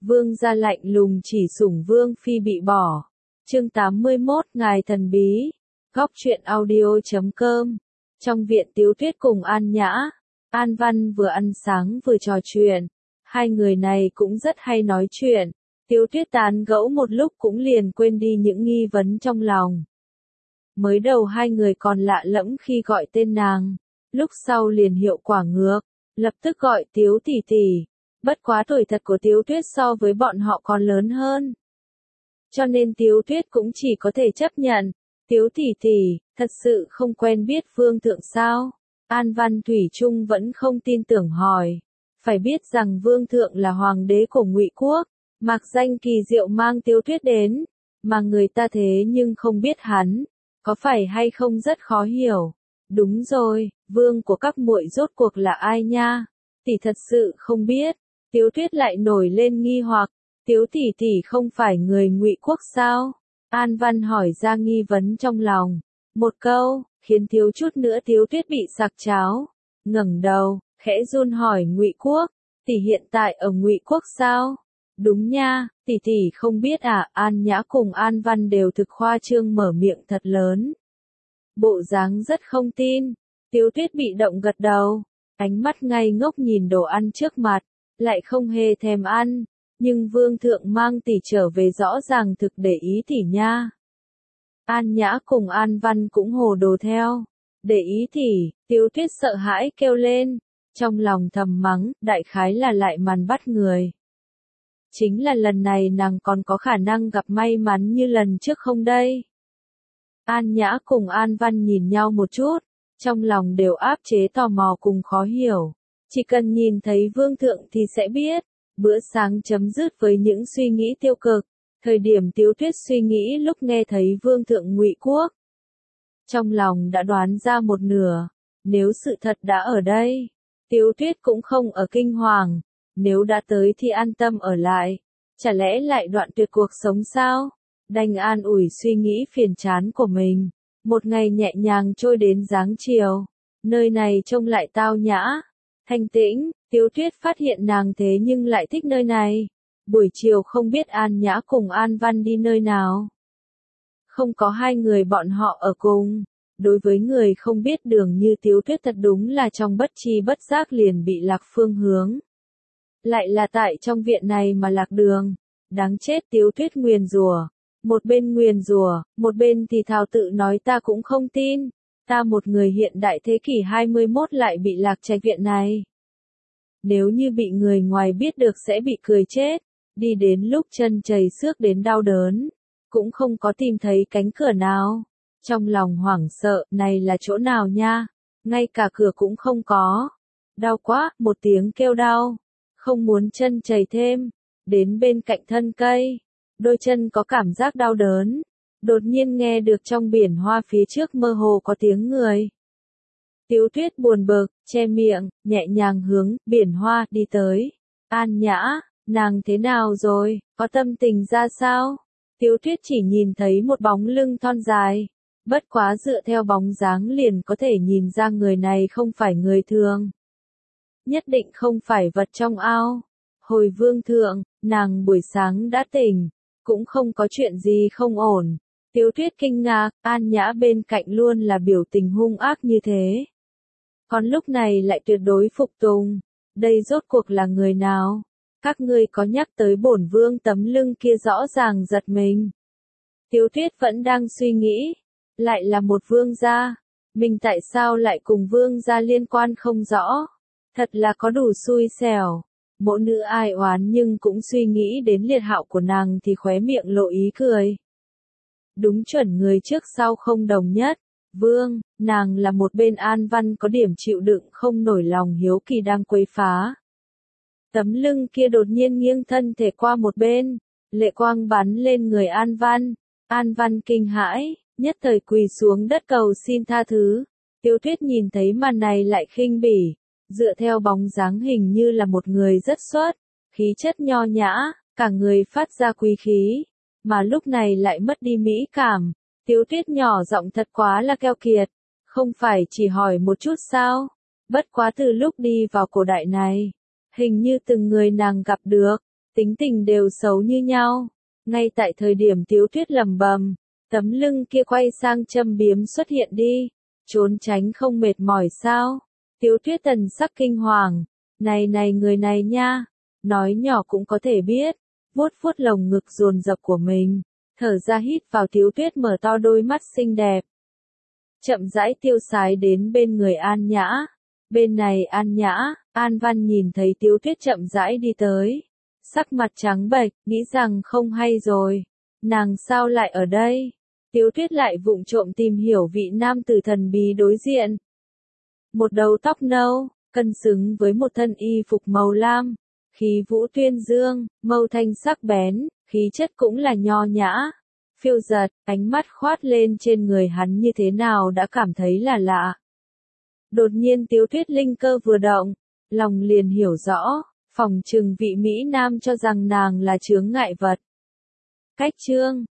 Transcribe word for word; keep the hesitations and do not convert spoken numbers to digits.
Vương gia lạnh lùng chỉ sủng Vương phi bị bỏ. Chương tám mươi mốt, Ngài thần bí. Góc truyện audio chấm com. Trong viện Tiếu Tuyết cùng An Nhã, An Văn vừa ăn sáng vừa trò chuyện. Hai người này cũng rất hay nói chuyện. Tiếu Tuyết tán gẫu một lúc cũng liền quên đi những nghi vấn trong lòng. Mới đầu hai người còn lạ lẫm khi gọi tên nàng, lúc sau liền hiệu quả ngược, lập tức gọi Tiếu tỷ tỷ. Bất quá tuổi thật của Tiếu Tuyết so với bọn họ còn lớn hơn. Cho nên Tiếu Tuyết cũng chỉ có thể chấp nhận. Tiếu tỷ tỷ, thật sự không quen biết Vương thượng sao? An Văn thủy chung vẫn không tin tưởng hỏi. Phải biết rằng Vương thượng là hoàng đế của Ngụy quốc, mặc danh kỳ diệu mang Tiếu Tuyết đến, mà người ta thế nhưng không biết hắn, có phải hay không rất khó hiểu. Đúng rồi, vương của các muội rốt cuộc là ai nha? Tỷ thật sự không biết. Tiếu Tuyết lại nổi lên nghi hoặc, Tiếu tỷ tỷ không phải người Ngụy quốc sao? An Văn hỏi ra nghi vấn trong lòng. Một câu, khiến thiếu chút nữa Tiếu Tuyết bị sặc cháo. Ngẩng đầu, khẽ run hỏi Ngụy quốc, tỷ hiện tại ở Ngụy quốc sao? Đúng nha, tỷ tỷ không biết à? An Nhã cùng An Văn đều thực khoa trương mở miệng thật lớn. Bộ dáng rất không tin. Tiếu Tuyết bị động gật đầu, ánh mắt ngây ngốc nhìn đồ ăn trước mặt, lại không hề thèm ăn. Nhưng Vương thượng mang tỷ trở về rõ ràng thực để ý tỷ nha. An Nhã cùng An Văn cũng hồ đồ theo. Để ý tỷ, Tiếu Tuyết sợ hãi kêu lên, trong lòng thầm mắng, đại khái là lại màn bắt người. Chính là lần này nàng còn có khả năng gặp may mắn như lần trước không đây? An Nhã cùng An Văn nhìn nhau một chút, trong lòng đều áp chế tò mò cùng khó hiểu. Chỉ cần nhìn thấy Vương thượng thì sẽ biết. Bữa sáng chấm dứt với những suy nghĩ tiêu cực. Thời điểm Tiếu Tuyết suy nghĩ lúc nghe thấy Vương thượng Ngụy quốc, trong lòng đã đoán ra một nửa. Nếu sự thật đã ở đây, Tiếu Tuyết cũng không ở kinh hoàng. Nếu đã tới thì an tâm ở lại. Chả lẽ lại đoạn tuyệt cuộc sống sao? Đành an ủi suy nghĩ phiền chán của mình. Một ngày nhẹ nhàng trôi đến dáng chiều. Nơi này trông lại tao nhã, thanh tĩnh. Tiếu Tuyết phát hiện nàng thế nhưng lại thích nơi này. Buổi chiều không biết An Nhã cùng An Văn đi nơi nào. Không có hai người bọn họ ở cùng. Đối với người không biết đường như Tiếu Tuyết thật đúng là trong bất tri bất giác liền bị lạc phương hướng. Lại là tại trong viện này mà lạc đường. Đáng chết, Tiếu Tuyết nguyền rủa. Một bên nguyền rủa, một bên thì thào tự nói ta cũng không tin. Ta một người hiện đại thế kỷ hai mươi mốt lại bị lạc trạch viện này. Nếu như bị người ngoài biết được sẽ bị cười chết. Đi đến lúc chân chảy xước đến đau đớn, cũng không có tìm thấy cánh cửa nào. Trong lòng hoảng sợ, này là chỗ nào nha? Ngay cả cửa cũng không có. Đau quá, một tiếng kêu đau. Không muốn chân chảy thêm. Đến bên cạnh thân cây. Đôi chân có cảm giác đau đớn. Đột nhiên nghe được trong biển hoa phía trước mơ hồ có tiếng người. Tiếu Tuyết buồn bực, che miệng, nhẹ nhàng hướng biển hoa đi tới. An Nhã, nàng thế nào rồi, có tâm tình ra sao? Tiếu Tuyết chỉ nhìn thấy một bóng lưng thon dài. Bất quá dựa theo bóng dáng liền có thể nhìn ra người này không phải người thường. Nhất định không phải vật trong ao. Hồi Vương thượng, nàng buổi sáng đã tỉnh, cũng không có chuyện gì không ổn. Tiếu Tuyết kinh ngạc, An Nhã bên cạnh luôn là biểu tình hung ác như thế. Còn lúc này lại tuyệt đối phục tùng. Đây rốt cuộc là người nào? Các ngươi có nhắc tới bổn vương tấm lưng kia rõ ràng giật mình. Tiếu Tuyết vẫn đang suy nghĩ. Lại là một vương gia. Mình tại sao lại cùng vương gia liên quan không rõ? Thật là có đủ xui xẻo. Mộ nữ ai oán nhưng cũng suy nghĩ đến liệt hạo của nàng thì khóe miệng lộ ý cười. Đúng chuẩn người trước sau không đồng nhất. Vương, nàng là một bên An Văn có điểm chịu đựng không nổi lòng hiếu kỳ đang quấy phá. Tấm lưng kia đột nhiên nghiêng thân thể qua một bên, lệ quang bắn lên người An Văn. An Văn kinh hãi, nhất thời quỳ xuống đất cầu xin tha thứ. Tiếu Tuyết nhìn thấy màn này lại khinh bỉ, dựa theo bóng dáng hình như là một người rất xuất, khí chất nho nhã, cả người phát ra quý khí, mà lúc này lại mất đi mỹ cảm. Tiếu Tuyết nhỏ giọng thật quá là keo kiệt, không phải chỉ hỏi một chút sao? Bất quá từ lúc đi vào cổ đại này, hình như từng người nàng gặp được, tính tình đều xấu như nhau. Ngay tại thời điểm Tiếu Tuyết lẩm bẩm, tấm lưng kia quay sang châm biếm xuất hiện đi, trốn tránh không mệt mỏi sao? Tiếu Tuyết thần sắc kinh hoàng, này này người này nha, nói nhỏ cũng có thể biết, vuốt vuốt lồng ngực dồn dập của mình, thở ra hít vào. Tiếu Tuyết mở to đôi mắt xinh đẹp, chậm rãi tiêu sái đến bên người An Nhã. Bên này An Nhã, An Văn nhìn thấy Tiếu Tuyết chậm rãi đi tới, sắc mặt trắng bệch, nghĩ rằng không hay rồi, nàng sao lại ở đây? Tiếu Tuyết lại vụng trộm tìm hiểu vị nam tử thần bí đối diện. Một đầu tóc nâu, cân xứng với một thân y phục màu lam, khí vũ tuyên dương, mâu thanh sắc bén, khí chất cũng là nho nhã, phiêu giật, ánh mắt khoát lên trên người hắn như thế nào đã cảm thấy là lạ. Đột nhiên Tiếu Tuyết linh cơ vừa động, lòng liền hiểu rõ, phòng trừng vị Mỹ Nam cho rằng nàng là chướng ngại vật. Cách chương